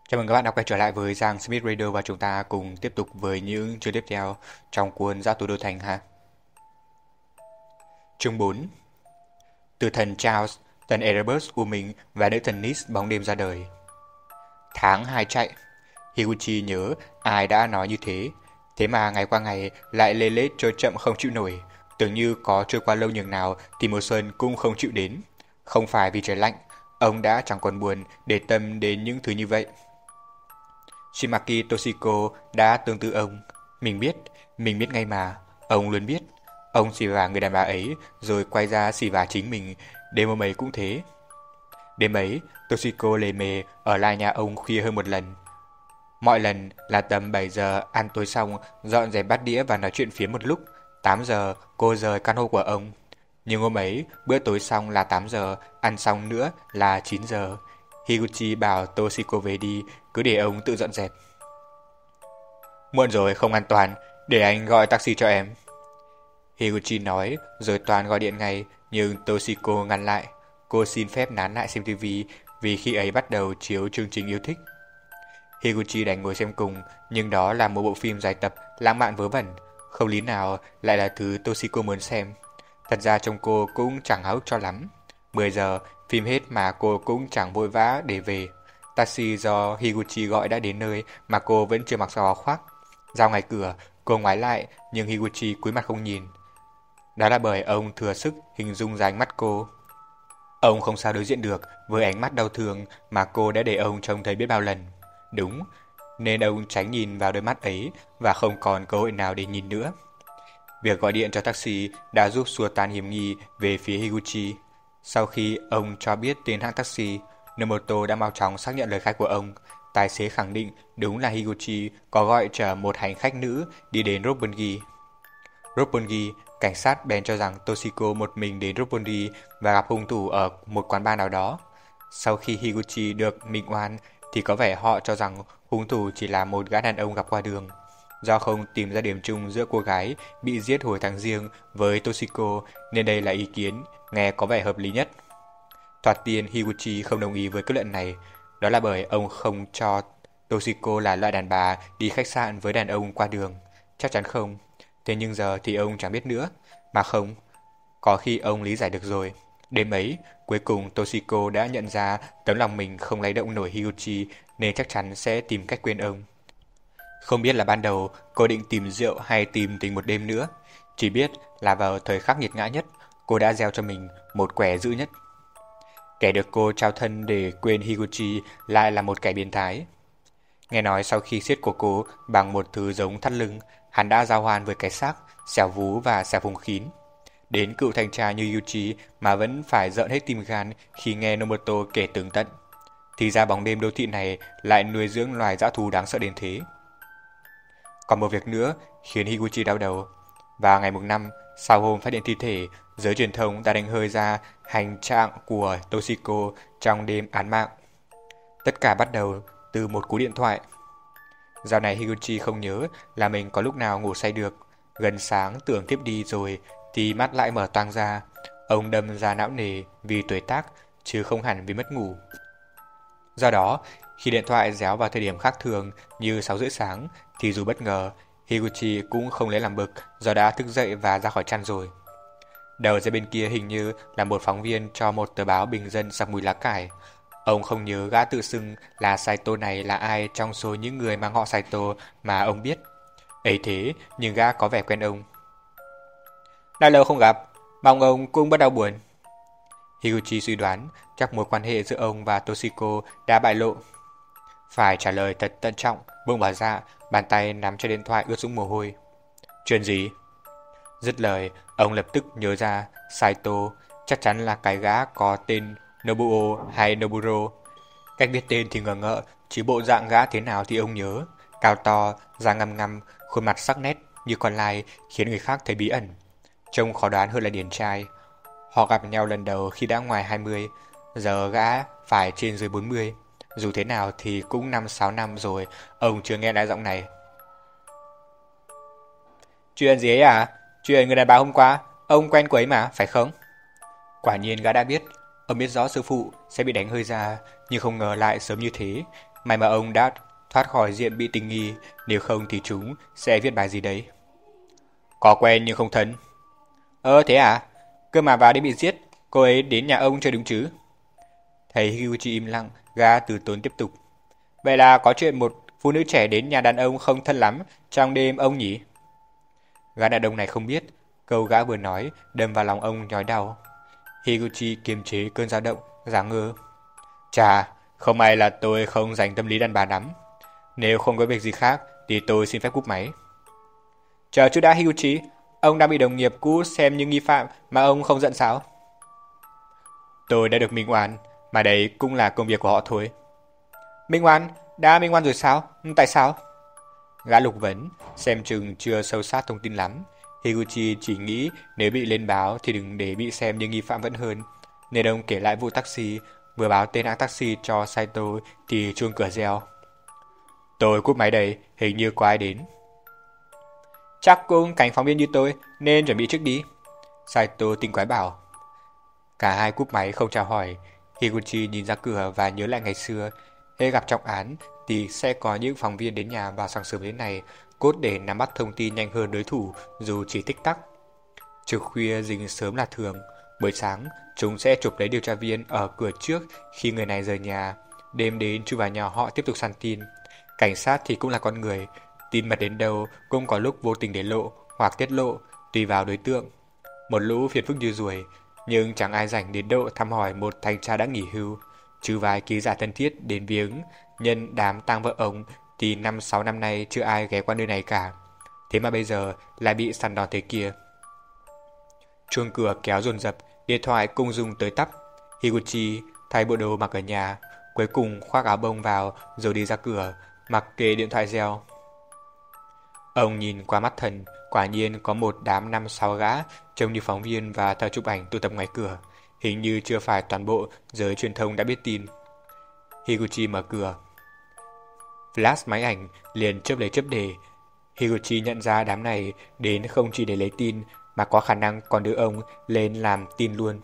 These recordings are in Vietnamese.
Chào mừng các bạn đã quay trở lại với Giang Smith Radio và chúng ta cùng tiếp tục với những chương tiếp theo trong cuốn Dã Tù Đô Thành ha. Chương 4. Từ thần Charles, thần Erebus u minh và nữ thần Nis bóng đêm ra đời. Tháng 2 chạy. Higuchi nhớ ai đã nói như thế. Thế mà ngày qua ngày lại lê lết trôi chậm không chịu nổi. Tưởng như có trôi qua lâu nhường nào thì mùa xuân cũng không chịu đến. Không phải vì trời lạnh, ông đã chẳng còn buồn để tâm đến những thứ như vậy. Shimaki Toshiko đã tương tự ông. Mình biết ngay mà, ông luôn biết. Ông xì vả người đàn bà ấy rồi quay ra xì vả chính mình, đêm hôm ấy cũng thế. Đêm ấy, Toshiko lề mề ở lại nhà ông khuya hơn một lần. Mọi lần là tầm 7 giờ ăn tối xong, dọn dẹp bát đĩa và nói chuyện phiếm một lúc. 8 giờ cô rời căn hộ của ông. Nhưng hôm ấy, bữa tối xong là 8 giờ, ăn xong nữa là 9 giờ. Higuchi bảo Toshiko về đi, cứ để ông tự dọn dẹp. Muộn rồi không an toàn, để anh gọi taxi cho em. Higuchi nói rồi toàn gọi điện ngay, nhưng Toshiko ngăn lại. Cô xin phép nán lại xem tivi vì khi ấy bắt đầu chiếu chương trình yêu thích. Higuchi đành ngồi xem cùng, nhưng đó là một bộ phim dài tập lãng mạn vớ vẩn, không lý nào lại là thứ Toshiko muốn xem. Thật ra trông cô cũng chẳng háo hức cho lắm. 10 giờ, phim hết mà cô cũng chẳng vội vã để về. Taxi do Higuchi gọi đã đến nơi mà cô vẫn chưa mặc áo khoác. Ra ngoài cửa, cô ngoái lại nhưng Higuchi cúi mặt không nhìn. Đó là bởi ông thừa sức hình dung ra ánh mắt cô. Ông không sao đối diện được với ánh mắt đau thương mà cô đã để ông trông thấy biết bao lần. Đúng, nên ông tránh nhìn vào đôi mắt ấy và không còn cơ hội nào để nhìn nữa. Việc gọi điện cho taxi đã giúp xua tan hiểm nghi về phía Higuchi. Sau khi ông cho biết tên hãng taxi, Nomoto đã mau chóng xác nhận lời khai của ông. Tài xế khẳng định đúng là Higuchi có gọi chở một hành khách nữ đi đến Roppongi. Roppongi, cảnh sát bèn cho rằng Toshiko một mình đến Roppongi và gặp hung thủ ở một quán bar nào đó. Sau khi Higuchi được minh oan thì có vẻ họ cho rằng hung thủ chỉ là một gã đàn ông gặp qua đường. Do không tìm ra điểm chung giữa cô gái bị giết hồi tháng Giêng với Toshiko nên đây là ý kiến nghe có vẻ hợp lý nhất. Thoạt tiên Higuchi không đồng ý với kết luận này, đó là bởi ông không cho Toshiko là loại đàn bà đi khách sạn với đàn ông qua đường. Chắc chắn không. Thế nhưng giờ thì ông chẳng biết nữa. Mà không, có khi ông lý giải được rồi. Đêm ấy, cuối cùng Toshiko đã nhận ra tấm lòng mình không lay động nổi Higuchi nên chắc chắn sẽ tìm cách quên ông. Không biết là ban đầu cô định tìm rượu hay tìm tình một đêm nữa. Chỉ biết là vào thời khắc nghiệt ngã nhất, cô đã gieo cho mình một quẻ dữ nhất. Kẻ được cô trao thân để quên Higuchi lại là một kẻ biến thái. Nghe nói sau khi siết cổ cô bằng một thứ giống thắt lưng, hắn đã giao hoan với cái xác, xẻo vú và xẻo vùng khín. Đến cựu thanh tra như Yuchi mà vẫn phải rợn hết tim gan khi nghe Nomoto kể tường tận. Thì ra bóng đêm đô thị này lại nuôi dưỡng loài dã thú đáng sợ đến thế. Còn một việc nữa khiến Higuchi đau đầu. Vào ngày mùng 5, sau hôm phát hiện thi thể, giới truyền thông đã đánh hơi ra hành trạng của Toshiko trong đêm án mạng. Tất cả bắt đầu từ một cú điện thoại. Dạo này Higuchi không nhớ là mình có lúc nào ngủ say được. Gần sáng tưởng tiếp đi rồi thì mắt lại mở toang ra. Ông đâm ra não nề vì tuổi tác chứ không hẳn vì mất ngủ. Do đó, khi điện thoại réo vào thời điểm khác thường như 6 rưỡi sáng thì dù bất ngờ, Higuchi cũng không lấy làm bực do đã thức dậy và ra khỏi chăn rồi. Đầu dây bên kia hình như là một phóng viên cho một tờ báo bình dân sặc mùi lá cải. Ông không nhớ gã tự xưng là Saito này là ai trong số những người mang họ Saito mà ông biết. Ấy thế nhưng gã có vẻ quen ông. Đã lâu không gặp, mong ông cũng bắt đầu buồn. Higuchi suy đoán chắc mối quan hệ giữa ông và Toshiko đã bại lộ. Phải trả lời thật tận trọng, buông bỏ ra, bàn tay nắm cho điện thoại ướt sũng mồ hôi. Chuyện gì? Dứt lời, ông lập tức nhớ ra Saito chắc chắn là cái gã có tên Nobuo hay Noburo. Cách biết tên thì ngờ ngợ, chỉ bộ dạng gã thế nào thì ông nhớ. Cao to, da ngăm ngăm, khuôn mặt sắc nét như con lai khiến người khác thấy bí ẩn. Trông khó đoán hơn là điển trai. Họ gặp nhau lần đầu khi đã ngoài 20, giờ gã phải trên dưới 40. Dù thế nào thì cũng 5-6 năm rồi, ông chưa nghe lại giọng này. Chuyện gì ấy à? Chuyện người đàn bà hôm qua, ông quen cô ấy mà, phải không? Quả nhiên gã đã biết, ông biết rõ sư phụ sẽ bị đánh hơi ra, nhưng không ngờ lại sớm như thế. May mà ông đã thoát khỏi diện bị tình nghi, nếu không thì chúng sẽ viết bài gì đấy. Có quen nhưng không thân. Thế à? Cơ mà vào đây bị giết, cô ấy đến nhà ông chơi đúng chứ? Thấy Higuchi im lặng, gã từ tốn tiếp tục. Vậy là có chuyện một phụ nữ trẻ đến nhà đàn ông không thân lắm trong đêm ông nhỉ? Gã đàn ông này không biết, câu gã vừa nói đâm vào lòng ông nhói đau. Higuchi kiềm chế cơn dao động, giả ngơ. Chà, không may là tôi không dành tâm lý đàn bà lắm. Nếu không có việc gì khác thì tôi xin phép cúp máy. Chờ chút đã Higuchi, ông đang bị đồng nghiệp cũ xem như nghi phạm mà ông không giận sao? Tôi đã được minh oan, mà đấy cũng là công việc của họ thôi. Minh oan? Đã minh oan rồi sao? Tại sao? Gã lục vấn, xem chừng chưa sâu sát thông tin lắm. Higuchi chỉ nghĩ nếu bị lên báo thì đừng để bị xem như nghi phạm vẫn hơn. Nên ông kể lại vụ taxi, vừa báo tên hãng taxi cho Saito thì chuông cửa reo. Tôi cúp máy đây, hình như có ai đến. Chắc cũng cảnh phóng viên như tôi nên chuẩn bị trước đi. Saito tinh quái bảo. Cả hai cúp máy không chào hỏi. Higuchi nhìn ra cửa và nhớ lại ngày xưa. Hễ gặp trọng án thì sẽ có những phóng viên đến nhà vào sáng sớm thế này, cốt để nắm bắt thông tin nhanh hơn đối thủ dù chỉ tích tắc. Trực khuya rình sớm là thường. Buổi sáng, chúng sẽ chụp lấy điều tra viên ở cửa trước khi người này rời nhà. Đêm đến chui vào nhà họ tiếp tục săn tin. Cảnh sát thì cũng là con người. Tin mật đến đâu cũng có lúc vô tình để lộ hoặc tiết lộ, tùy vào đối tượng. Một lũ phiền phức như ruồi, nhưng chẳng ai rảnh đến độ thăm hỏi một thanh tra đã nghỉ hưu. Trừ vài ký giả thân thiết đến viếng nhân đám tang vợ ông thì 5-6 năm nay chưa ai ghé qua nơi này cả. Thế mà bây giờ lại bị săn đòn thế kia. Chuông cửa kéo dồn dập, điện thoại cung dung tới tắp. Higuchi thay bộ đồ mặc ở nhà, cuối cùng khoác áo bông vào rồi đi ra cửa, mặc kệ điện thoại reo. Ông nhìn qua mắt thần, quả nhiên có một đám 5-6 gã trông như phóng viên và thợ chụp ảnh tụ tập ngoài cửa. Hình như chưa phải toàn bộ giới truyền thông đã biết tin. Higuchi mở cửa. Flash máy ảnh liền chớp lấy chớp để. Higuchi nhận ra đám này đến không chỉ để lấy tin mà có khả năng còn đưa ông lên làm tin luôn.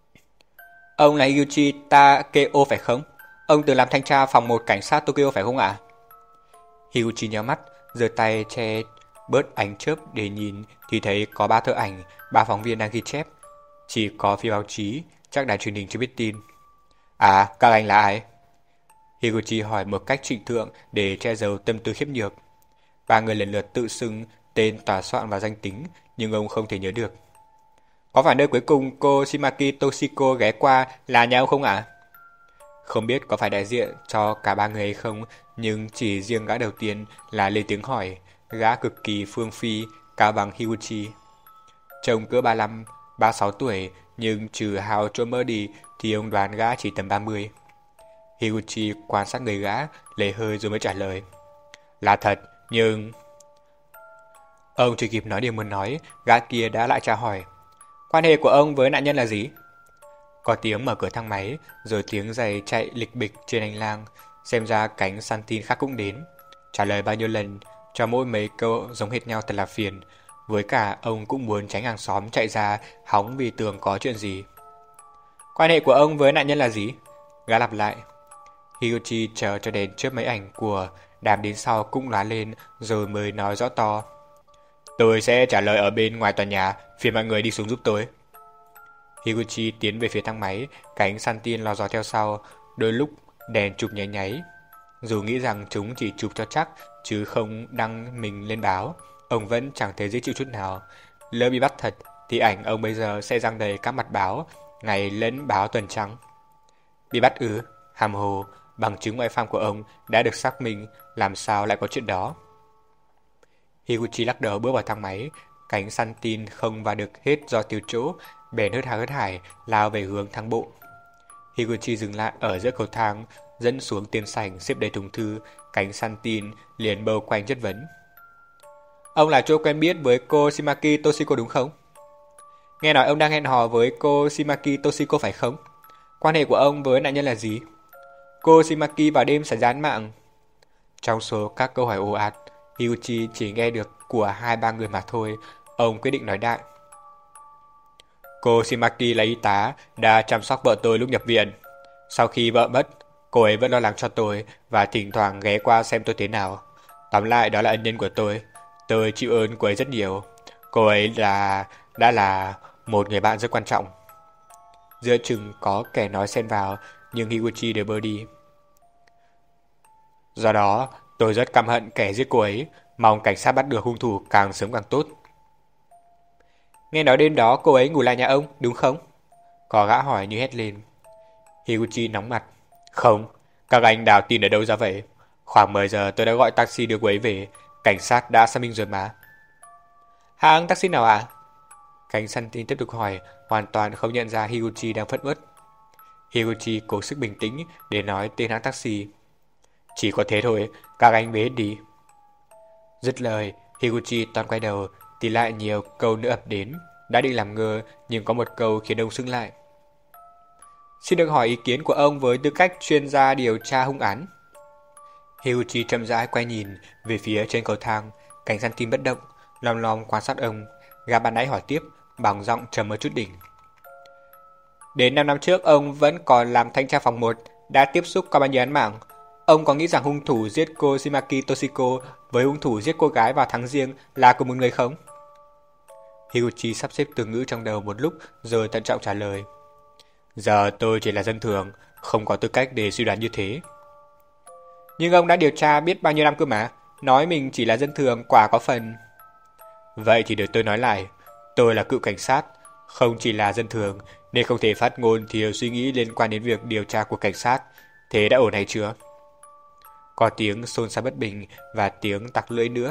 Ông là Higuchi Takeo phải không? Ông từng làm thanh tra phòng 1 cảnh sát Tokyo phải không ạ? Higuchi nhíu mắt, giơ tay che bớt ánh chớp để nhìn thì thấy có 3 thợ ảnh, 3 phóng viên đang ghi chép. Chỉ có phía báo chí, chắc đài truyền hình chưa biết tin. À, các anh là ai? Higuchi hỏi một cách trịnh thượng để che giấu tâm tư khiếp nhược. 3 người lần lượt tự xưng tên, tòa soạn và danh tính, nhưng ông không thể nhớ được. Có phải nơi cuối cùng cô Shimaki Toshiko ghé qua là nhà ông không ạ? Không biết có phải đại diện cho cả 3 người hay không, nhưng chỉ riêng gã đầu tiên là lên tiếng hỏi, gã cực kỳ phương phi, cao bằng Higuchi. Trông cỡ 35-36 tuổi, nhưng trừ hào chỗ mơ đi thì ông đoán gã chỉ tầm 30. Higuchi quan sát người gã, lấy hơi rồi mới trả lời. Là thật, nhưng... Ông chưa kịp nói điều muốn nói, gã kia đã lại tra hỏi. Quan hệ của ông với nạn nhân là gì? Có tiếng mở cửa thang máy, rồi tiếng giày chạy lịch bịch trên hành lang. Xem ra cánh săn tin khác cũng đến. Trả lời bao nhiêu lần, cho mỗi mấy câu giống hệt nhau thật là phiền. Với cả ông cũng muốn tránh hàng xóm chạy ra hóng vì tưởng có chuyện gì. Quan hệ của ông với nạn nhân là gì? Gã lặp lại. Higuchi chờ cho đèn chớp máy ảnh của đám đến sau cũng lóa lên rồi mới nói rõ to. Tôi sẽ trả lời ở bên ngoài tòa nhà, phiền mọi người đi xuống giúp tôi. Higuchi tiến về phía thang máy, cánh săn tin lò dò theo sau, đôi lúc đèn chụp nháy nháy. Dù nghĩ rằng chúng chỉ chụp cho chắc chứ không đăng mình lên báo, ông vẫn chẳng thấy dễ chịu chút nào. Lỡ bị bắt thật thì ảnh ông bây giờ sẽ răng đầy các mặt báo, ngày lẫn báo tuần trắng. Bị bắt ư? Hàm hồ, bằng chứng ngoại phạm của ông đã được xác minh, làm sao lại có chuyện đó? Higuchi lắc đầu bước vào thang máy, cánh săn tin không vào được hết do thiếu chỗ, bèn hớt hải lao về hướng thang bộ. Higuchi dừng lại ở giữa cầu thang, dẫn xuống tiền sảnh xếp đầy thùng thư, cánh săn tin liền bâu quanh chất vấn. Ông là chỗ quen biết với cô Shimaki Toshiko đúng không? Nghe nói ông đang hẹn hò với cô Shimaki Toshiko phải không? Quan hệ của ông với nạn nhân là gì? Cô Shimaki vào đêm xảy ra án mạng. Trong số các câu hỏi ồ ạt, Higuchi chỉ nghe được của 2-3 người mà thôi. Ông quyết định nói đại. Cô Shimaki là y tá, đã chăm sóc vợ tôi lúc nhập viện. Sau khi vợ mất, Cô ấy vẫn lo lắng cho tôi và thỉnh thoảng ghé qua xem tôi thế nào. Tóm lại đó là ân nhân của tôi. Tôi chịu ơn cô ấy rất nhiều. Cô ấy đã là một người bạn rất quan trọng. Giữa chừng có kẻ nói xen vào, nhưng Higuchi đều bơ đi. Do đó, tôi rất căm hận kẻ giết cô ấy, mong cảnh sát bắt được hung thủ càng sớm càng tốt. Nghe nói đêm đó cô ấy ngủ lại nhà ông, đúng không? Có gã hỏi như hét lên. Higuchi nóng mặt. Không, các anh đào tin ở đâu ra vậy? Khoảng 10 giờ tôi đã gọi taxi đưa cô ấy về, cảnh sát đã xác minh rồi mà. Hãng taxi nào à? Cảnh sát tin tiếp tục hỏi, hoàn toàn không nhận ra Higuchi đang phẫn uất. Higuchi cố sức bình tĩnh để nói tên hãng taxi. Chỉ có thế thôi, các anh về hết đi. Dứt lời, Higuchi toàn quay đầu, thì lại nhiều câu nữa ập đến. Đã định làm ngơ, nhưng có một câu khiến ông sững lại. Xin được hỏi ý kiến của ông với tư cách chuyên gia điều tra hung án. Higuchi chậm rãi quay nhìn về phía trên cầu thang, cảnh sát tim bất động, lom lom quan sát ông. Gã ban nãy hỏi tiếp, bằng giọng trầm một chút đỉnh. Đến 5 năm trước, ông vẫn còn làm thanh tra phòng 1, đã tiếp xúc qua bao nhiêu án mạng. Ông có nghĩ rằng hung thủ giết cô Shimaki Toshiko với hung thủ giết cô gái vào tháng Giêng là cùng một người không? Higuchi sắp xếp từ ngữ trong đầu một lúc rồi thận trọng trả lời. Giờ tôi chỉ là dân thường, không có tư cách để suy đoán như thế. Nhưng ông đã điều tra biết bao nhiêu năm cơ mà, nói mình chỉ là dân thường quả có phần. Vậy thì để tôi nói lại, tôi là cựu cảnh sát, không chỉ là dân thường nên không thể phát ngôn thiếu suy nghĩ liên quan đến việc điều tra của cảnh sát. Thế đã ổn hay chưa? Có tiếng xôn xao bất bình và tiếng tặc lưỡi nữa.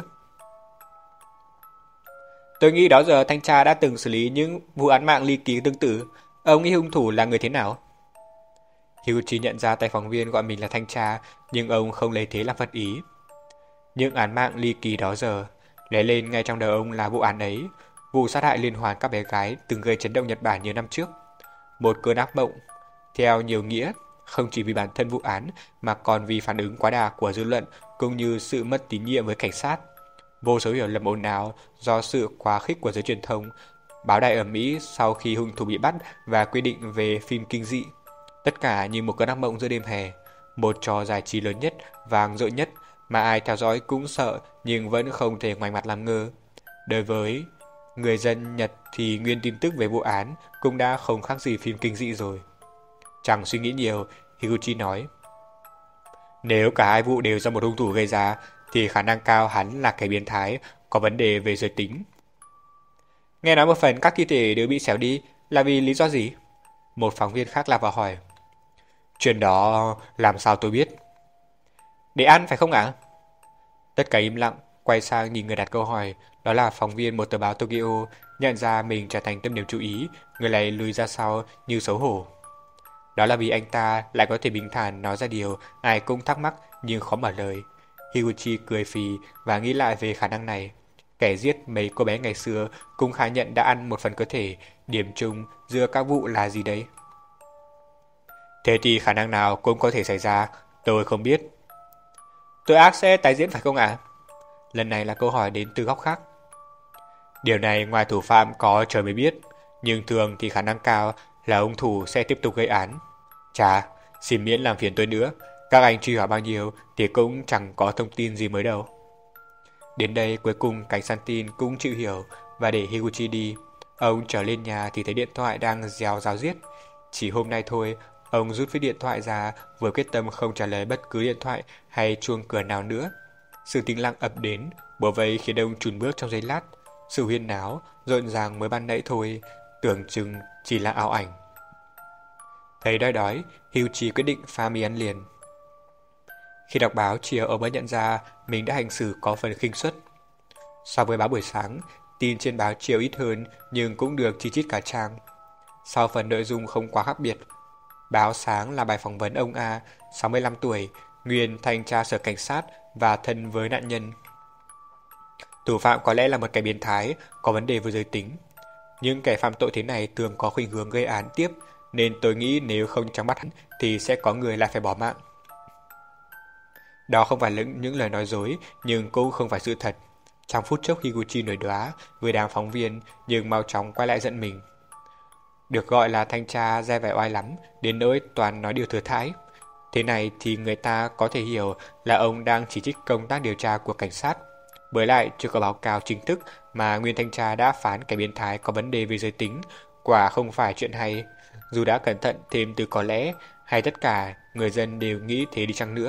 Tôi nghĩ đó giờ thanh tra đã từng xử lý những vụ án mạng ly kỳ tương tự. Ông nghĩ hung thủ là người thế nào? Higuchi nhận ra tay phóng viên gọi mình là thanh tra, nhưng ông không lấy thế làm phật ý. Những án mạng ly kỳ đó giờ, lóe lên ngay trong đầu ông là vụ án ấy, vụ sát hại liên hoàn các bé gái từng gây chấn động Nhật Bản nhiều năm trước. Một cơn ác mộng, theo nhiều nghĩa, không chỉ vì bản thân vụ án mà còn vì phản ứng quá đà của dư luận cũng như sự mất tín nhiệm với cảnh sát. Vô số hiểu lầm ồn ào do sự quá khích của giới truyền thông, báo đài ở Mỹ sau khi hung thủ bị bắt và quy định về phim kinh dị. Tất cả như một cơn ác mộng giữa đêm hè, một trò giải trí lớn nhất, vang dội nhất mà ai theo dõi cũng sợ nhưng vẫn không thể ngoảnh mặt làm ngơ. Đối với người dân Nhật thì nguyên tin tức về vụ án cũng đã không khác gì phim kinh dị rồi. Chẳng suy nghĩ nhiều, Higuchi nói. Nếu cả hai vụ đều do một hung thủ gây ra thì khả năng cao hắn là kẻ biến thái, có vấn đề về giới tính. Nghe nói một phần các thi thể đều bị xéo đi là vì lý do gì? Một phóng viên khác lao vào hỏi. Chuyện đó làm sao tôi biết? Để ăn phải không ạ? Tất cả im lặng, quay sang nhìn người đặt câu hỏi, đó là phóng viên một tờ báo Tokyo, nhận ra mình trở thành tâm điểm chú ý, người này lùi ra sau như xấu hổ. Đó là vì anh ta lại có thể bình thản nói ra điều ai cũng thắc mắc nhưng khó mở lời. Higuchi cười phì và nghĩ lại về khả năng này. Kẻ giết mấy cô bé ngày xưa cũng khai nhận đã ăn một phần cơ thể, điểm chung giữa các vụ là gì đấy? Thế thì khả năng nào cũng có thể xảy ra, tôi không biết. Tội ác sẽ tái diễn phải không ạ? Lần này là câu hỏi đến từ góc khác. Điều này ngoài thủ phạm có trời mới biết, nhưng thường thì khả năng cao là hung thủ sẽ tiếp tục gây án. Chà, xin miễn làm phiền tôi nữa, các anh truy hỏi bao nhiêu thì cũng chẳng có thông tin gì mới đâu. Đến đây cuối cùng cảnh sát tin cũng chịu hiểu và để Higuchi đi. Ông trở lên nhà thì thấy điện thoại đang rèo ráo riết. Chỉ hôm nay thôi, ông rút viết điện thoại ra với quyết tâm không trả lời bất cứ điện thoại hay chuông cửa nào nữa. Sự tĩnh lặng ập đến, bủa vây khiến ông chùn bước trong giây lát. Sự huyên náo, rộn ràng mới ban nãy thôi, tưởng chừng chỉ là ảo ảnh. Thấy đói đói, Higuchi quyết định pha mì ăn liền. Khi đọc báo chiều, ông mới nhận ra mình đã hành xử có phần khinh suất. So với báo buổi sáng, tin trên báo chiều ít hơn nhưng cũng được chi chít cả trang. Sau phần nội dung không quá khác biệt, báo sáng là bài phỏng vấn ông A, 65 tuổi, nguyên thanh tra sở cảnh sát và thân với nạn nhân. Thủ phạm có lẽ là một kẻ biến thái, có vấn đề với giới tính. Những kẻ phạm tội thế này thường có khuynh hướng gây án tiếp, nên tôi nghĩ nếu không trong bắt hắn thì sẽ có người lại phải bỏ mạng. Đó không phải những lời nói dối, nhưng cũng không phải sự thật. Trong phút chốc Higuchi nổi đoá với đám phóng viên, nhưng mau chóng quay lại giận mình. Được gọi là thanh tra ra vẻ oai lắm, đến nỗi toàn nói điều thừa thãi. Thế này thì người ta có thể hiểu là ông đang chỉ trích công tác điều tra của cảnh sát. Bởi lại chưa có báo cáo chính thức mà nguyên thanh tra đã phán kẻ biến thái có vấn đề về giới tính, quả không phải chuyện hay. Dù đã cẩn thận thêm từ có lẽ hay tất cả người dân đều nghĩ thế đi chăng nữa.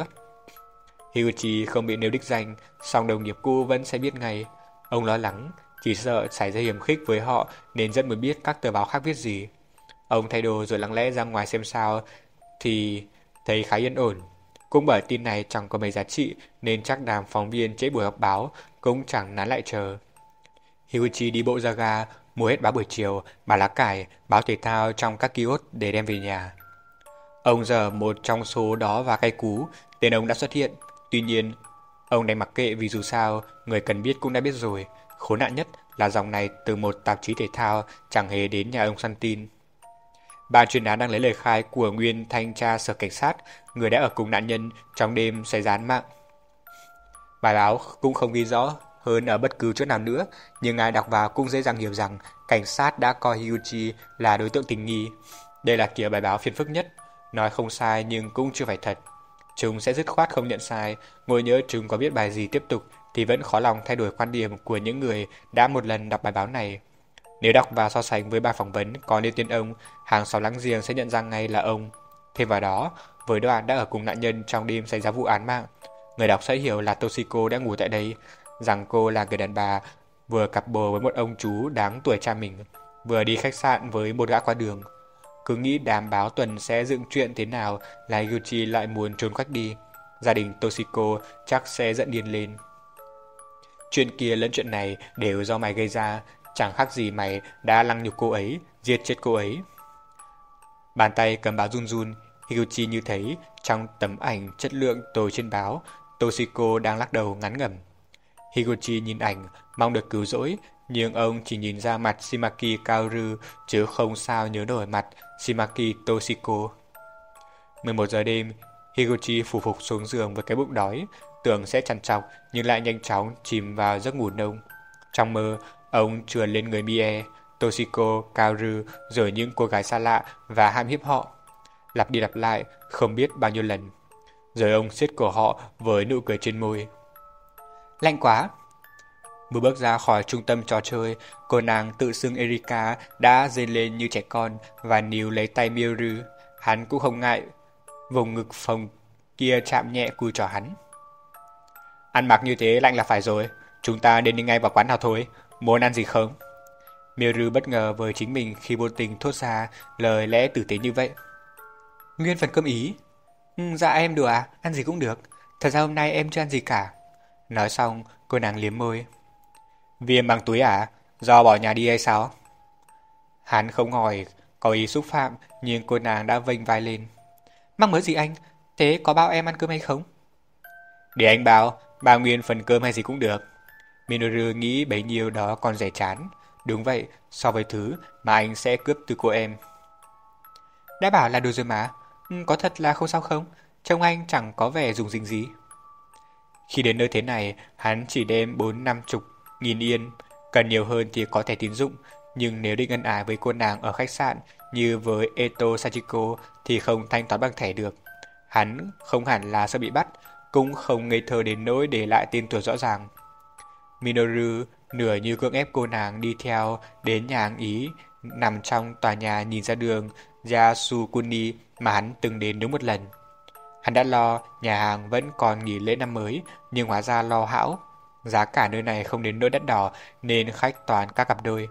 Higuchi không bị nêu đích danh, song đồng nghiệp cũ vẫn sẽ biết ngay. Ông lo lắng, chỉ sợ xảy ra hiểm khích với họ nên rất muốn biết các tờ báo khác viết gì. Ông thay đồ rồi lặng lẽ ra ngoài xem sao thì thấy khá yên ổn. Cũng bởi tin này chẳng có mấy giá trị nên chắc đám phóng viên trễ buổi họp báo cũng chẳng nán lại chờ. Higuchi đi bộ ra ga, mua hết báo buổi chiều, báo lá cải, báo thể thao trong các kiosk để đem về nhà. Ông giờ một trong số đó và cay cú, tên ông đã xuất hiện. Tuy nhiên, ông đánh mặc kệ vì dù sao, người cần biết cũng đã biết rồi. Khốn nạn nhất là dòng này từ một tạp chí thể thao chẳng hề đến nhà ông săn tin. Ban chuyên án đang lấy lời khai của nguyên thanh tra sở cảnh sát, người đã ở cùng nạn nhân trong đêm xảy ra án mạng. Bài báo cũng không ghi rõ hơn ở bất cứ chỗ nào nữa, nhưng ai đọc vào cũng dễ dàng hiểu rằng cảnh sát đã coi Higuchi là đối tượng tình nghi. Đây là kiểu bài báo phiền phức nhất, nói không sai nhưng cũng chưa phải thật. Chúng sẽ dứt khoát không nhận sai, ngồi nhớ chúng có viết bài gì tiếp tục thì vẫn khó lòng thay đổi quan điểm của những người đã một lần đọc bài báo này. Nếu đọc và so sánh với bài phỏng vấn có nêu tên ông, hàng xóm láng giềng sẽ nhận ra ngay là ông. Thêm vào đó, với đoạn đã ở cùng nạn nhân trong đêm xảy ra vụ án mạng, người đọc sẽ hiểu là Toshiko đã ngủ tại đây, rằng cô là người đàn bà vừa cặp bồ với một ông chú đáng tuổi cha mình, vừa đi khách sạn với một gã qua đường. Cứ nghĩ đám báo tuần sẽ dựng chuyện thế nào là Yuchi lại muốn trốn quách đi. Gia đình Toshiko chắc sẽ giận điên lên. Chuyện kia lẫn chuyện này đều do mày gây ra, chẳng khác gì mày đã lăng nhục cô ấy, giết chết cô ấy. Bàn tay cầm báo run run, Higuchi như thấy trong tấm ảnh chất lượng tồi trên báo, Toshiko đang lắc đầu ngắn ngẩm. Higuchi nhìn ảnh, mong được cứu rỗi, nhưng ông chỉ nhìn ra mặt Shimaki Kaoru chứ không sao nhớ nổi mặt Shimaki Toshiko. 11 giờ đêm, Higuchi phủ phục xuống giường với cái bụng đói, tưởng sẽ trằn trọc nhưng lại nhanh chóng chìm vào giấc ngủ nông. Trong mơ, ông trườn lên người Mie, Toshiko, Kaoru rồi những cô gái xa lạ và ham hiếp họ. Lặp đi lặp lại không biết bao nhiêu lần. Rồi ông siết cổ họ với nụ cười trên môi. Lạnh quá! Vừa bước ra khỏi trung tâm trò chơi, cô nàng tự xưng Erika đã rên lên như trẻ con và níu lấy tay Miuru. Hắn cũng không ngại vùng ngực phồng kia chạm nhẹ cùi trỏ hắn. Ăn mặc như thế lạnh là phải rồi, chúng ta nên đi ngay vào quán nào thôi, muốn ăn gì không? Miuru bất ngờ với chính mình khi vô tình thốt ra lời lẽ tử tế như vậy. Nguyên phần cơm Ý. Dạ em đùa à, ăn gì cũng được. Thật ra hôm nay em chưa ăn gì cả. Nói xong, cô nàng liếm môi. Viêm bằng túi à? Do bỏ nhà đi hay sao? Hắn không hỏi, có ý xúc phạm, nhưng cô nàng đã vênh vai lên. Mắc mớ gì anh? Thế có bao em ăn cơm hay không? Để anh bao nguyên phần cơm hay gì cũng được. Minoru nghĩ bấy nhiêu đó còn rẻ chán. Đúng vậy, so với thứ mà anh sẽ cướp từ cô em. Đã bảo là đồ rồi mà. Có thật là không sao không? Trông anh chẳng có vẻ rủng rỉnh gì. Khi đến nơi thế này, hắn chỉ đem 40-50 yên. Cần nhiều hơn thì có thẻ tín dụng. Nhưng nếu định ân ái với cô nàng ở khách sạn như với Eto Sachiko thì không thanh toán bằng thẻ được. Hắn không hẳn là sợ bị bắt, cũng không ngây thơ đến nỗi để lại tên tuổi rõ ràng. Minoru nửa như cưỡng ép cô nàng đi theo đến nhà hàng Ý nằm trong tòa nhà nhìn ra đường Yasukuni mà hắn từng đến đúng một lần. Hắn đã lo nhà hàng vẫn còn nghỉ lễ năm mới, nhưng hóa ra lo hão. Giá cả nơi này không đến nỗi đắt đỏ nên khách toàn các cặp đôi.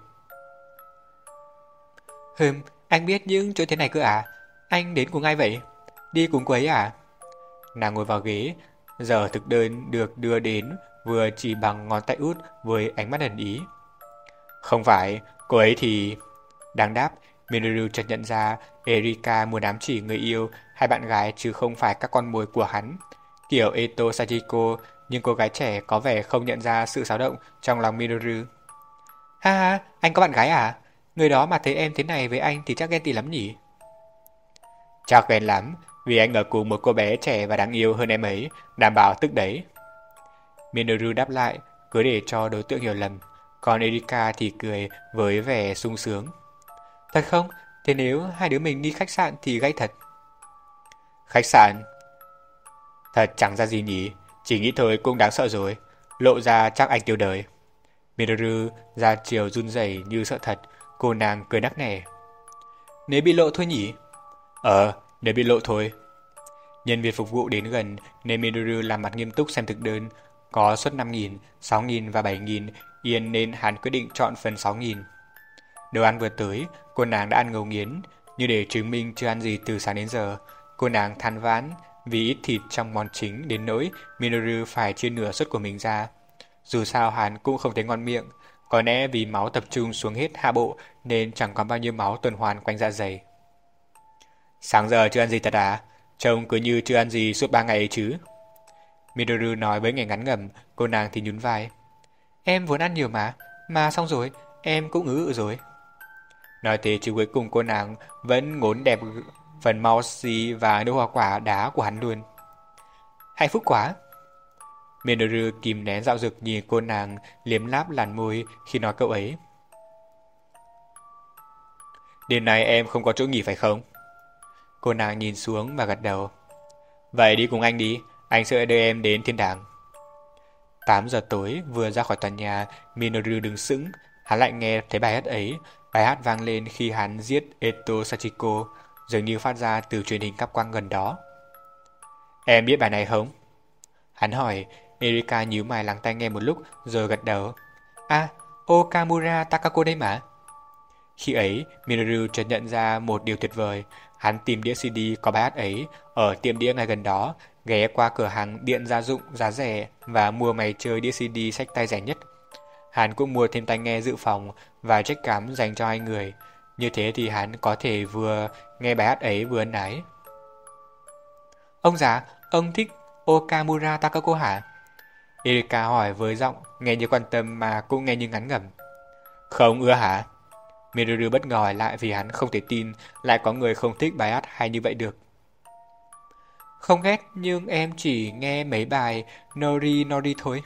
Anh biết những chỗ thế này cơ à? Anh đến cùng ai vậy? Đi cùng cô ấy à? Nàng ngồi vào ghế, giờ thực đơn được đưa đến vừa chỉ bằng ngón tay út với ánh mắt ẩn ý. Không phải, cô ấy thì... Đáng đáp, Minoru chợt nhận ra Erika muốn ám chỉ người yêu hay bạn gái chứ không phải các con mồi của hắn. Kiểu Eto Sachiko, nhưng cô gái trẻ có vẻ không nhận ra sự xáo động trong lòng Minoru. Ha ha, anh có bạn gái à? Người đó mà thấy em thế này với anh thì chắc ghen tị lắm nhỉ? Chắc ghen lắm, vì anh ở cùng một cô bé trẻ và đáng yêu hơn em ấy, đảm bảo tức đấy. Minoru đáp lại, cứ để cho đối tượng hiểu lầm, còn Erika thì cười với vẻ sung sướng. Thật không? Thế nếu hai đứa mình đi khách sạn thì gay thật. Khách sạn? Thật chẳng ra gì nhỉ, chỉ nghĩ thôi cũng đáng sợ rồi. Lộ ra chắc anh tiêu đời. Minoru ra chiều run rẩy như sợ thật, cô nàng cười nắc nẻ. Nếu bị lộ thôi nhỉ? Nếu bị lộ thôi. Nhân viên phục vụ đến gần nên Minoru làm mặt nghiêm túc xem thực đơn. Có suất 5.000, 6.000 và 7.000 yên nên hắn quyết định chọn phần 6.000. Đồ ăn vừa tới, cô nàng đã ăn ngấu nghiến, như để chứng minh chưa ăn gì từ sáng đến giờ. Cô nàng than vãn vì ít thịt trong món chính đến nỗi Minoru phải chia nửa suất của mình ra. Dù sao hắn cũng không thấy ngon miệng, có lẽ vì máu tập trung xuống hết hạ bộ nên chẳng còn bao nhiêu máu tuần hoàn quanh dạ dày. Sáng giờ chưa ăn gì thật à? Trông cứ như chưa ăn gì suốt 3 ngày ấy chứ. Minoru nói với ngày ngắn ngẩm, cô nàng thì nhún vai. Em vốn ăn nhiều mà xong rồi, em cũng ngứ rồi. Nói thế chứ cuối cùng cô nàng vẫn ngốn đẹp phần mochi và nước hoa quả đá của hắn luôn. Hạnh phúc quá. Minoru kìm nén dạo dực nhìn cô nàng liếm láp làn môi khi nói câu ấy. Đêm nay em không có chỗ nghỉ phải không? Cô nàng nhìn xuống và gật đầu. Vậy đi cùng anh đi, anh sẽ đưa em đến thiên đàng. 8 giờ tối vừa ra khỏi tòa nhà, Minoru đứng sững, hắn lại nghe thấy bài hát ấy. Bài hát vang lên khi hắn giết Eto Sachiko, dường như phát ra từ truyền hình cáp quang gần đó. Em biết bài này không? Hắn hỏi. Erika nhíu mày lắng tai nghe một lúc rồi gật đầu. À, Okamura Takako đây mà. Khi ấy, Minoru chợt nhận ra một điều tuyệt vời. Hắn tìm đĩa CD có bài hát ấy ở tiệm đĩa ngay gần đó, ghé qua cửa hàng điện gia dụng giá rẻ và mua máy chơi đĩa CD xách tay rẻ nhất. Hắn cũng mua thêm tai nghe dự phòng và jack cắm dành cho hai người. Như thế thì hắn có thể vừa nghe bài hát ấy vừa ân ái. Ông già, ông thích Okamura Takako hả? Erika hỏi với giọng nghe như quan tâm mà cũng nghe như ngán ngẩm. Không ưa hả? Minoru bất ngờ lại vì hắn không thể tin lại có người không thích bài hát hay như vậy được. Không ghét, nhưng em chỉ nghe mấy bài Nori Nori thôi.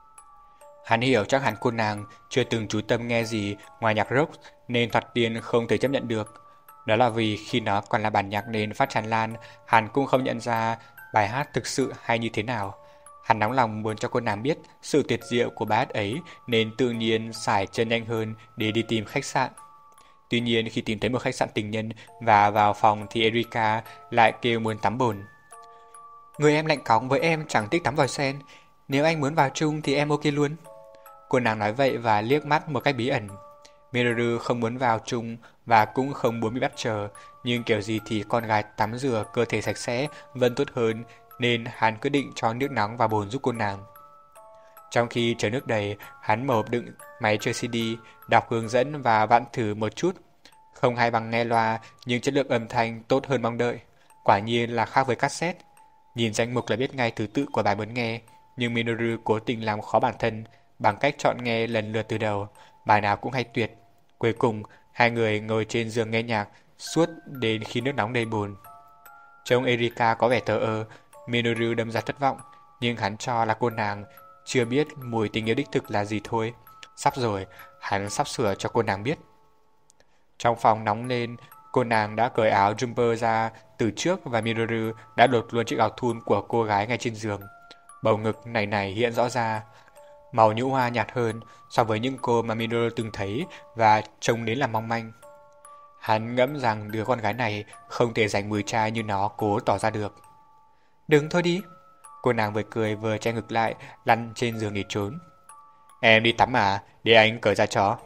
Hắn hiểu chắc hẳn cô nàng chưa từng chú tâm nghe gì ngoài nhạc rock nên thoạt tiên không thể chấp nhận được. Đó là vì khi nó còn là bản nhạc nền phát tràn lan, hắn cũng không nhận ra bài hát thực sự hay như thế nào. Hắn nóng lòng muốn cho cô nàng biết sự tuyệt diệu của bài hát ấy nên tự nhiên sải chân nhanh hơn để đi tìm khách sạn. Tuy nhiên khi tìm thấy một khách sạn tình nhân và vào phòng thì Erika lại kêu muốn tắm bồn. Người em lạnh cóng với em chẳng thích tắm vòi sen, nếu anh muốn vào chung thì em ok luôn. Cô nàng nói vậy và liếc mắt một cách bí ẩn. Minoru không muốn vào chung và cũng không muốn bị bắt chờ, nhưng kiểu gì thì con gái tắm rửa cơ thể sạch sẽ vẫn tốt hơn nên hắn quyết định cho nước nóng vào bồn giúp cô nàng. Trong khi chờ nước đầy, hắn mở hộp đựng máy chơi CD, đọc hướng dẫn và vặn thử một chút. Không hay bằng nghe loa, nhưng chất lượng âm thanh tốt hơn mong đợi. Quả nhiên là khác với cassette. Nhìn danh mục là biết ngay thứ tự của bài muốn nghe, nhưng Minoru cố tình làm khó bản thân bằng cách chọn nghe lần lượt từ đầu, bài nào cũng hay tuyệt. Cuối cùng, hai người ngồi trên giường nghe nhạc suốt đến khi nước nóng đầy bồn. Trông Erika có vẻ thờ ơ, Minoru đâm ra thất vọng, nhưng hắn cho là cô nàng chưa biết mùi tình yêu đích thực là gì thôi. Sắp rồi, hắn sắp sửa cho cô nàng biết. Trong phòng nóng lên, cô nàng đã cởi áo jumper ra từ trước và Minoru đã lột luôn chiếc áo thun của cô gái ngay trên giường. Bầu ngực này hiện rõ ra. Màu nhũ hoa nhạt hơn so với những cô mà Minoru từng thấy và trông đến là mong manh. Hắn ngẫm rằng đứa con gái này không thể giành mùi trai như nó cố tỏ ra được. Đừng thôi đi. Cô nàng vừa cười vừa che ngực lại, lăn trên giường để trốn. Em đi tắm à? Để anh cởi ra cho.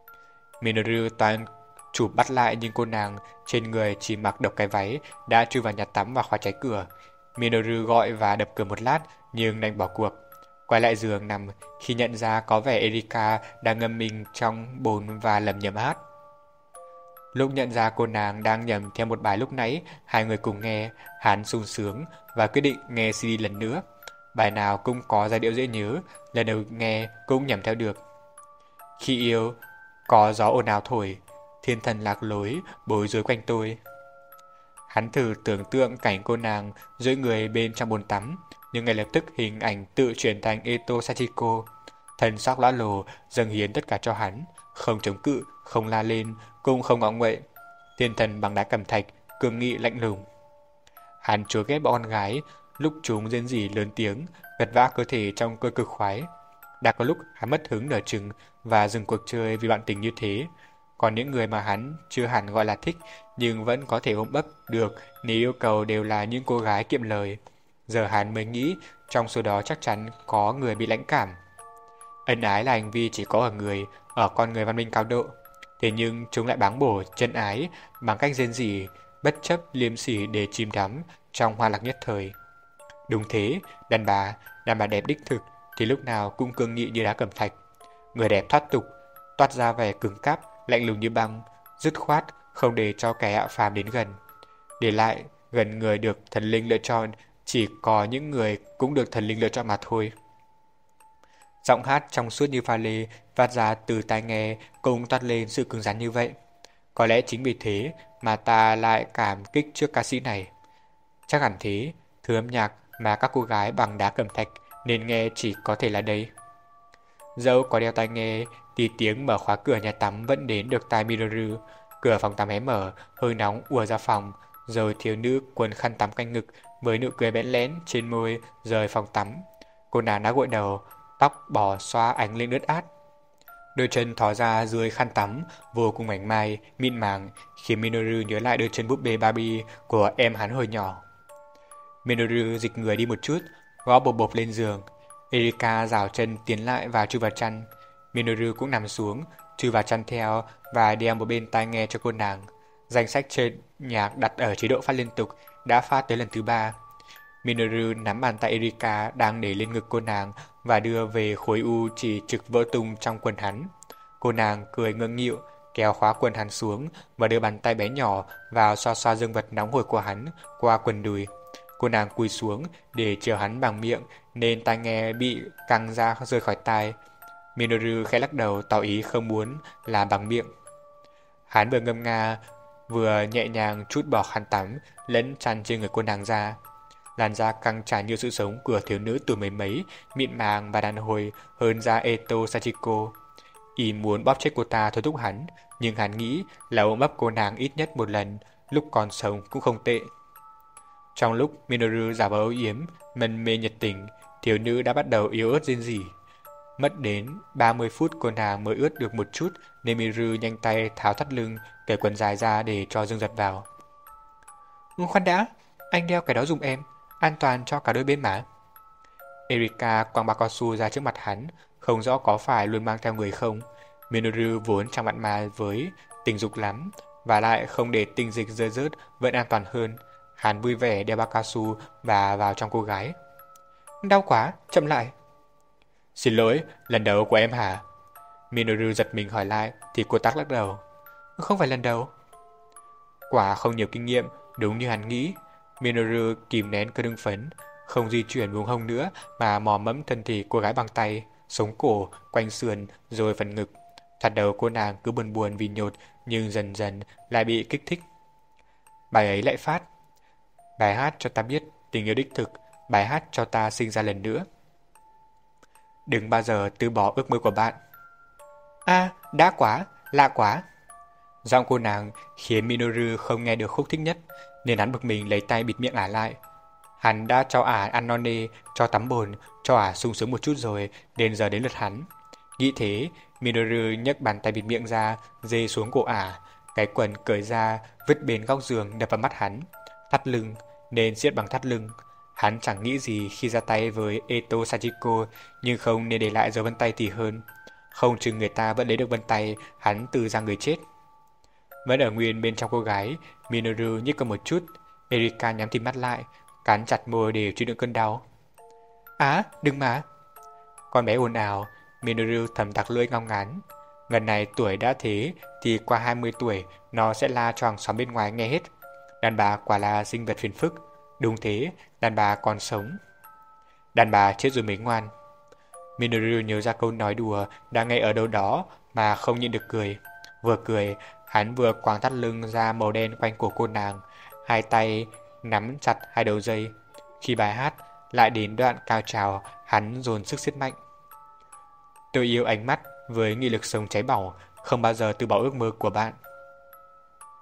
Minoru toàn chụp bắt lại nhưng cô nàng trên người chỉ mặc độc cái váy đã chui vào nhà tắm và khóa trái cửa. Minoru gọi và đập cửa một lát nhưng đành bỏ cuộc. Quay lại giường nằm khi nhận ra có vẻ Erika đang ngâm mình trong bồn và lẩm nhẩm hát. Lúc nhận ra cô nàng đang nhẩm theo một bài lúc nãy, hai người cùng nghe, hắn sung sướng và quyết định nghe CD lần nữa. Bài nào cũng có giai điệu dễ nhớ, lần đầu nghe cũng nhẩm theo được. Khi yêu, có gió ồn ào thổi, thiên thần lạc lối, bối rối quanh tôi. Hắn thử tưởng tượng cảnh cô nàng duỗi người bên trong bồn tắm, nhưng ngay lập tức hình ảnh tự chuyển thành Eto Sachiko. Thần sắc lõa lồ dâng hiến tất cả cho hắn, không chống cự, không la lên, cũng không ngọ nguậy. Thiên thần bằng đá cẩm thạch, cương nghị lạnh lùng. Hắn chúa ghét bọn con gái, lúc chúng rên rỉ lớn tiếng, gật vã cơ thể trong cơn cực khoái. Đã có lúc hắn mất hứng nửa chừng và dừng cuộc chơi vì bạn tình như thế. Còn những người mà hắn chưa hẳn gọi là thích nhưng vẫn có thể ôm ấp được nếu yêu cầu đều là những cô gái kiệm lời. Giờ hắn mới nghĩ trong số đó chắc chắn có người bị lãnh cảm. Ân ái là hành vi chỉ có ở con người văn minh cao độ. Thế nhưng chúng lại báng bổ chân ái bằng cách rên rỉ, bất chấp liêm sỉ để chìm đắm trong hoa lạc nhất thời. Đúng thế, đàn bà đẹp đích thực thì lúc nào cũng cương nghị như đá cẩm thạch. Người đẹp thoát tục, toát ra vẻ cứng cáp, lạnh lùng như băng, dứt khoát, không để cho kẻ hạ phàm đến gần. Để lại, gần người được thần linh lựa chọn, chỉ có những người cũng được thần linh lựa chọn mà thôi. Giọng hát trong suốt như pha lê phát ra từ tai nghe cũng toát lên sự cứng rắn như vậy. Có lẽ chính vì thế mà ta lại cảm kích trước ca sĩ này. Chắc hẳn thế, thứ âm nhạc mà các cô gái bằng đá cẩm thạch nên nghe chỉ có thể là đây. Dẫu có đeo tai nghe thì tiếng mở khóa cửa nhà tắm vẫn đến được tai Minoru. Cửa phòng tắm hé mở, hơi nóng ùa ra phòng, rồi thiếu nữ quấn khăn tắm quanh ngực với nụ cười bẽn lẽn trên môi rời phòng tắm. Cô nàng đã gội đầu, tóc bò xóa ánh lên ướt át. Đôi chân thò ra dưới khăn tắm, vô cùng mảnh mai, mịn màng, khiến Minoru nhớ lại đôi chân búp bê Barbie của em hắn hồi nhỏ. Minoru dịch người đi một chút, gõ bộp bộp lên giường. Erika rảo chân tiến lại và chui vào chăn. Minoru cũng nằm xuống, chui vào chăn theo và đeo một bên tai nghe cho cô nàng. Danh sách trên nhạc đặt ở chế độ phát liên tục đã phát tới lần thứ 3. Minoru nắm bàn tay Erika đang để lên ngực cô nàng và đưa về khối u chỉ trực vỡ tung trong quần hắn. Cô nàng cười ngượng nghịu, kéo khóa quần hắn xuống và đưa bàn tay bé nhỏ vào xoa xoa dương vật nóng hổi của hắn qua quần đùi. Cô nàng cúi xuống để chiều hắn bằng miệng nên tai nghe bị căng ra rơi khỏi tai. Minoru khẽ lắc đầu tỏ ý không muốn làm bằng miệng. Hắn vừa ngâm nga vừa nhẹ nhàng trút bỏ khăn tắm lẫn chăn trên người cô nàng ra. Làn da căng tràn như sự sống của thiếu nữ tuổi mấy mấy, mịn màng và đàn hồi hơn da Eto Sachiko. Y muốn bóp chết cô ta thôi thúc hắn, nhưng hắn nghĩ là ôm ấp cô nàng ít nhất một lần, lúc còn sống cũng không tệ. Trong lúc Minoru giả vờ âu yếm, mân mê nhiệt tình, thiếu nữ đã bắt đầu yếu ớt rên rỉ. Mất đến 30 phút cô nàng mới ướt được một chút nên Minoru nhanh tay tháo thắt lưng, cởi quần dài ra để cho dương vật vào. Khoan đã, anh đeo cái đó giùm em, an toàn cho cả đôi bên mà. Erika quăng bao cao su ra trước mặt hắn, không rõ có phải luôn mang theo người không. Minoru vốn chẳng mặn mà với tình dục lắm, và lại không để tình dịch rơi rớt vẫn an toàn hơn. Hắn vui vẻ đeo bao cao su và vào trong cô gái. Đau quá, chậm lại. Xin lỗi, lần đầu của em hả? Minoru giật mình hỏi lại thì cô ta lắc đầu. Không phải lần đầu. Quả không nhiều kinh nghiệm, đúng như hắn nghĩ. Minoru kìm nén cơn hưng phấn, không di chuyển vùng hông nữa mà mò mẫm thân thể cô gái bằng tay, sống cổ, quanh sườn rồi phần ngực. Thoạt đầu cô nàng cứ buồn buồn vì nhột nhưng dần dần lại bị kích thích. Bài ấy lại phát. Bài hát cho ta biết tình yêu đích thực, bài hát cho ta sinh ra lần nữa. Đừng bao giờ từ bỏ ước mơ của bạn. Đã quá, lạ quá. Giọng cô nàng khiến Minoru không nghe được khúc thích nhất, nên hắn bực mình lấy tay bịt miệng ả lại. Hắn đã cho ả ăn non nê, cho tắm bồn, cho ả sung sướng một chút rồi, nên giờ đến lượt hắn. Nghĩ thế, Minoru nhấc bàn tay bịt miệng ra, dê xuống cổ ả, cái quần cởi ra, vứt bên góc giường đập vào mắt hắn. Thắt lưng, nên siết bằng thắt lưng. Hắn chẳng nghĩ gì khi ra tay với Eto Sachiko, nhưng không nên để lại dấu vân tay thì hơn. Không chừng người ta vẫn lấy được vân tay hắn từ ra người chết. Vẫn ở nguyên bên trong cô gái, Minoru nhích còn một chút. Erika nhắm thịt mắt lại, cắn chặt môi để chịu đựng cơn đau. Đừng mà. Con bé ồn ào, Minoru thầm tặc lưỡi ngao ngán. Lần này tuổi đã thế thì qua 20 tuổi nó sẽ la cho hàng xóm bên ngoài nghe hết. Đàn bà quả là sinh vật phiền phức. Đúng thế, đàn bà còn sống. Đàn bà chết rồi mới ngoan. Minoru nhớ ra câu nói đùa đang nghe ở đâu đó mà không nhịn được cười. Vừa cười, hắn vừa quàng thắt lưng ra màu đen quanh cổ cô nàng, hai tay nắm chặt hai đầu dây. Khi bài hát lại đến đoạn cao trào, hắn dồn sức siết mạnh. Tôi yêu ánh mắt với nghị lực sống cháy bỏng, không bao giờ từ bỏ ước mơ của bạn.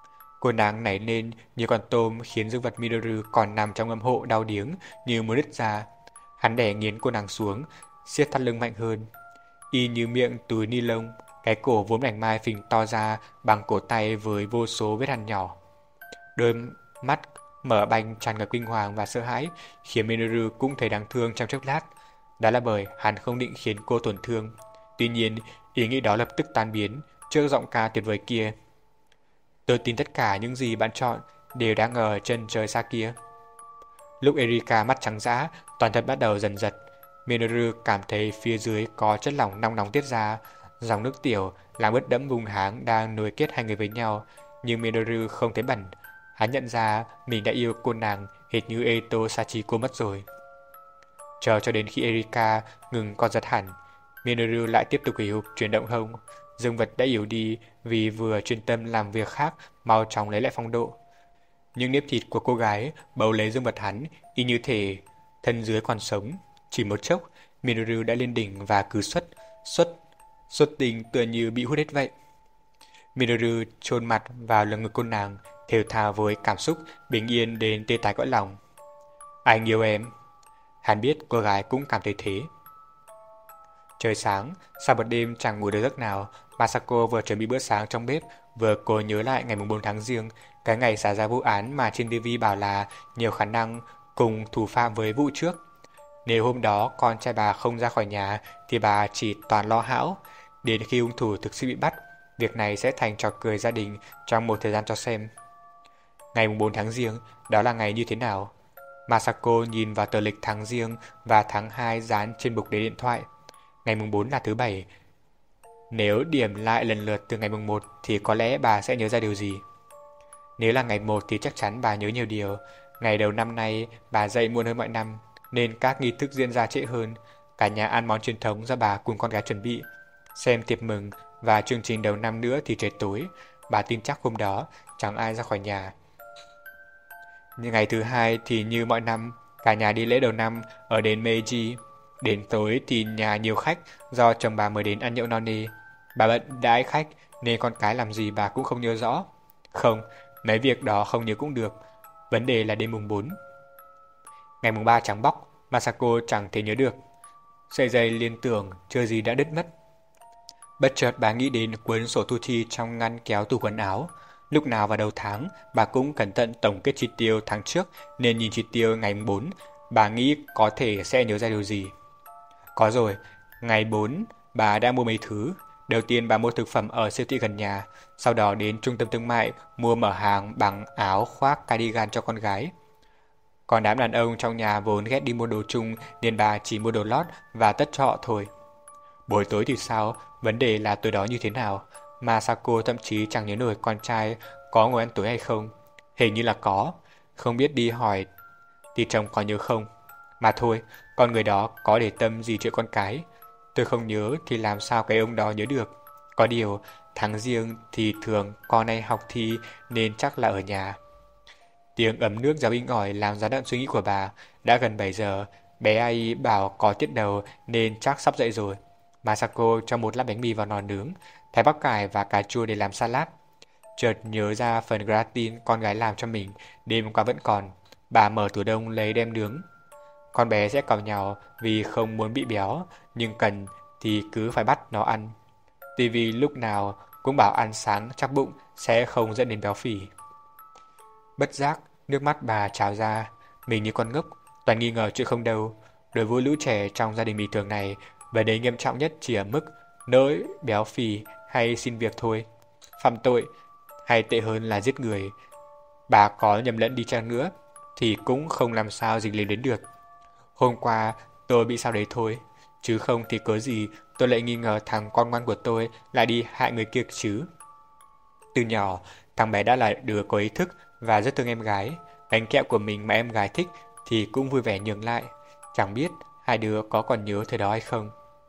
Cô nàng nảy lên như con tôm khiến dương vật Minoru còn nằm trong âm hộ đau điếng như muốn đứt ra. Hắn đè nghiến cô nàng xuống, siết thắt lưng mạnh hơn. Y như miệng túi ni lông, cái cổ vốn mảnh mai phình to ra bằng cổ tay với vô số vết hằn nhỏ. Đôi mắt mở banh tràn ngập kinh hoàng và sợ hãi, khiến Minoru cũng thấy đáng thương trong chốc lát. Đó là bởi hắn không định khiến cô tổn thương. Tuy nhiên, ý nghĩ đó lập tức tan biến trước giọng ca tuyệt vời kia. Tôi tin tất cả những gì bạn chọn đều đang ở chân trời xa kia. Lúc Erika mắt trắng dã, toàn thân bắt đầu dần giật. Minoru cảm thấy phía dưới có chất lỏng nóng nóng tiết ra, dòng nước tiểu làm ướt đẫm vùng háng đang nối kết hai người với nhau, nhưng Minoru không thấy bẩn. Hắn nhận ra mình đã yêu cô nàng hệt như Eito Sachiko mất rồi. Chờ cho đến khi Erika ngừng co giật hẳn, Minoru lại tiếp tục hì hục chuyển động hông. Dương vật đã yếu đi vì vừa chuyên tâm làm việc khác, mau chóng lấy lại phong độ. Nhưng nếp thịt của cô gái bấu lấy dương vật hắn, y như thể thân dưới còn sống. Chỉ một chốc, Minoru đã lên đỉnh và cứ xuất tình tựa như bị hút hết vậy. Minoru chôn mặt vào lồng ngực cô nàng, thều thào với cảm xúc bình yên đến tê tái cõi lòng. Anh yêu em. Hắn biết cô gái cũng cảm thấy thế. Trời sáng, sau một đêm chẳng ngủ được giấc nào, Masako vừa chuẩn bị bữa sáng trong bếp, vừa cố nhớ lại ngày 4 tháng Giêng, cái ngày xảy ra vụ án mà trên TV bảo là nhiều khả năng cùng thủ phạm với vụ trước. Nếu hôm đó con trai bà không ra khỏi nhà thì bà chỉ toàn lo hão. Đến khi hung thủ thực sự bị bắt, việc này sẽ thành trò cười gia đình trong một thời gian cho xem. Ngày 4 tháng Giêng, đó là ngày như thế nào? Masako nhìn vào tờ lịch tháng Giêng và tháng 2 dán trên bục đế điện thoại. Ngày 4 là thứ Bảy. Nếu điểm lại lần lượt từ ngày 1 thì có lẽ bà sẽ nhớ ra điều gì? Nếu là ngày 1 thì chắc chắn bà nhớ nhiều điều. Ngày đầu năm nay bà dậy muộn hơn mọi năm, nên các nghi thức diễn ra trễ hơn. Cả nhà ăn món truyền thống do bà cùng con gái chuẩn bị. Xem tiệc mừng và chương trình đầu năm nữa thì trời tối. Bà tin chắc hôm đó chẳng ai ra khỏi nhà. Nhưng ngày thứ Hai thì như mọi năm, cả nhà đi lễ đầu năm ở đền Meiji. Đến tối thì nhà nhiều khách do chồng bà mới đến ăn nhậu no nê. Bà bận đãi khách nên con cái làm gì bà cũng không nhớ rõ. Không, mấy việc đó không nhớ cũng được. Vấn đề là đêm mùng 4. Ngày mùng 3 trắng bóc, Masako chẳng thể nhớ được. Sợi dây liên tưởng chưa gì đã đứt mất. Bất chợt bà nghĩ đến cuốn sổ thu chi trong ngăn kéo tủ quần áo. Lúc nào vào đầu tháng, bà cũng cẩn thận tổng kết chi tiêu tháng trước nên nhìn chi tiêu ngày 4, bà nghĩ có thể sẽ nhớ ra điều gì. Có rồi, ngày 4, bà đã mua mấy thứ. Đầu tiên bà mua thực phẩm ở siêu thị gần nhà, sau đó đến trung tâm thương mại mua mở hàng bằng áo khoác cardigan cho con gái. Còn đám đàn ông trong nhà vốn ghét đi mua đồ chung nên bà chỉ mua đồ lót và tất trọ thôi. Buổi tối thì sao? Vấn đề là tối đó như thế nào? Masako thậm chí chẳng nhớ nổi con trai có ngồi ăn tối hay không. Hình như là có. Không biết đi hỏi thì chồng có nhớ không. Mà thôi, con người đó có để tâm gì chuyện con cái. Tôi không nhớ thì làm sao cái ông đó nhớ được. Có điều, tháng Giêng thì thường con này học thi nên chắc là ở nhà. Tiếng ấm nước ráo inh ỏi làm gián đoạn suy nghĩ của bà. Đã gần 7 giờ, bé ai bảo có tiết đầu nên chắc sắp dậy rồi. Masako cho một lát bánh mì vào lò nướng, thái bắp cải và cà chua để làm salad. Chợt nhớ ra phần gratin con gái làm cho mình đêm qua vẫn còn. Bà mở tủ đông lấy đem nướng. Con bé sẽ càu nhàu vì không muốn bị béo, nhưng cần thì cứ phải bắt nó ăn. TV lúc nào cũng bảo ăn sáng chắc bụng sẽ không dẫn đến béo phì. Bất giác, nước mắt bà trào ra. Mình như con ngốc, toàn nghi ngờ chuyện không đâu. Đối với lũ trẻ trong gia đình bình thường này, vấn đề nghiêm trọng nhất chỉ ở mức nỗi béo phì hay xin việc thôi. Phạm tội, hay tệ hơn là giết người. Bà có nhầm lẫn đi chăng nữa thì cũng không làm sao dính líu đến được. Hôm qua tôi bị sao đấy thôi, chứ không thì cớ gì tôi lại nghi ngờ thằng con ngoan của tôi lại đi hại người kia chứ. Từ nhỏ, thằng bé đã là đứa có ý thức và rất thương em gái. Bánh kẹo của mình mà em gái thích thì cũng vui vẻ nhường lại. Chẳng biết hai đứa có còn nhớ thời đó hay không.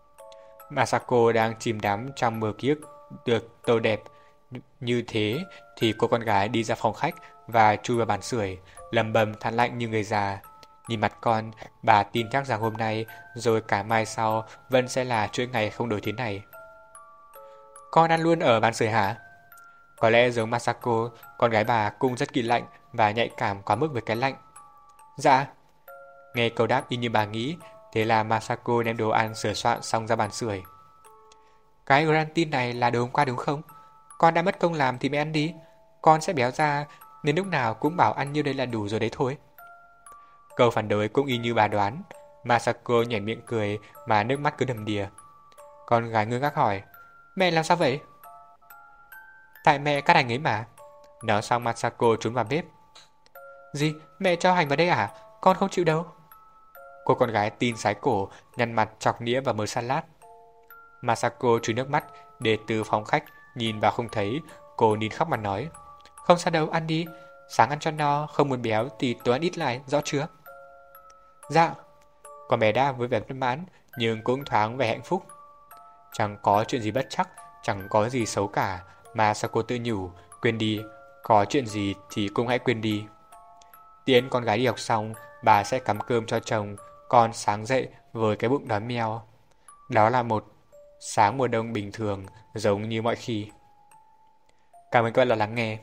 Masako đang chìm đắm trong mơ ký ức được tô đẹp như thế thì cô con gái đi ra phòng khách và chui vào bàn sưởi, lầm bầm than lạnh như người già. Nhìn mặt con, bà tin chắc rằng hôm nay rồi cả mai sau vẫn sẽ là chuỗi ngày không đổi thế này. Con ăn luôn ở bàn sưởi hả? Có lẽ giống Masako, con gái bà cũng rất kỳ lạnh và nhạy cảm quá mức với cái lạnh. Dạ. Nghe câu đáp y như bà nghĩ, thế là Masako đem đồ ăn sửa soạn xong ra bàn sưởi. Cái grantin này là đồ hôm qua đúng không? Con đã mất công làm thì mẹ ăn đi. Con sẽ béo ra, nên lúc nào cũng bảo ăn như đây là đủ rồi đấy thôi. Câu phản đối cũng y như bà đoán. Masako nhếch miệng cười mà nước mắt cứ đầm đìa. Con gái ngơ ngác hỏi, mẹ làm sao vậy? Tại mẹ cắt hành ấy mà. Nói xong Masako trốn vào bếp. Gì? Mẹ cho hành vào đây à? Con không chịu đâu. Cô con gái tin sái cổ, nhăn mặt chọc nĩa và mớ salad. Masako trúi nước mắt để từ phòng khách nhìn vào không thấy. Cô nín khóc mà nói, không sao đâu, ăn đi. Sáng ăn cho no, không muốn béo thì tối ăn ít lại, rõ chưa? Dạ. Con bé đáp với vẻ bất mãn, nhưng cũng thoáng vẻ hạnh phúc. Chẳng có chuyện gì bất trắc, chẳng có gì xấu cả, Masako tự nhủ, quên đi, có chuyện gì thì cũng hãy quên đi. Tiễn con gái đi học xong, bà sẽ cắm cơm cho chồng, con sáng dậy với cái bụng đói meo. Đó là một sáng mùa đông bình thường, giống như mọi khi. Cảm ơn các bạn đã lắng nghe.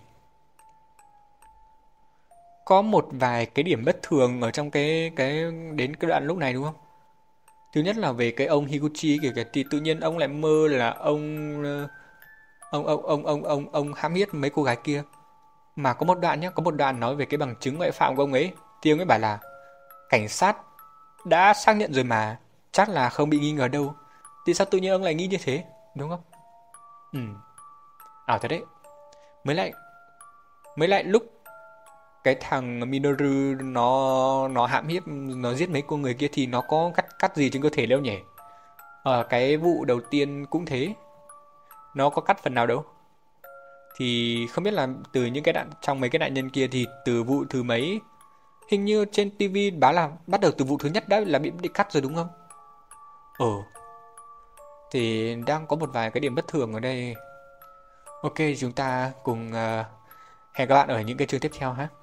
Có một vài cái điểm bất thường ở trong cái đến cái đoạn lúc này đúng không? Thứ nhất là về cái ông Higuchi kìa kìa, thì tự nhiên ông lại mơ là ông hãm hiếp mấy cô gái kia. Mà có một đoạn nhé, có một đoạn nói về cái bằng chứng ngoại phạm của ông ấy. Thì ông ấy bảo là cảnh sát đã xác nhận rồi mà, chắc là không bị nghi ngờ đâu. Thì sao tự nhiên ông lại nghĩ như thế, đúng không? Ừ, ảo thật đấy. Mới lại lúc cái thằng Minoru nó hãm hiếp, nó giết mấy cô người kia thì nó có cắt gì trên cơ thể đâu nhỉ? Ở cái vụ đầu tiên cũng thế, nó có cắt phần nào đâu. Thì không biết là từ những cái trong mấy cái nạn nhân kia thì từ vụ thứ mấy, hình như trên tivi báo là bắt đầu từ vụ thứ nhất đã là bị cắt rồi đúng không? Thì đang có một vài cái điểm bất thường ở đây. Ok, chúng ta cùng hẹn các bạn ở những cái chương tiếp theo ha.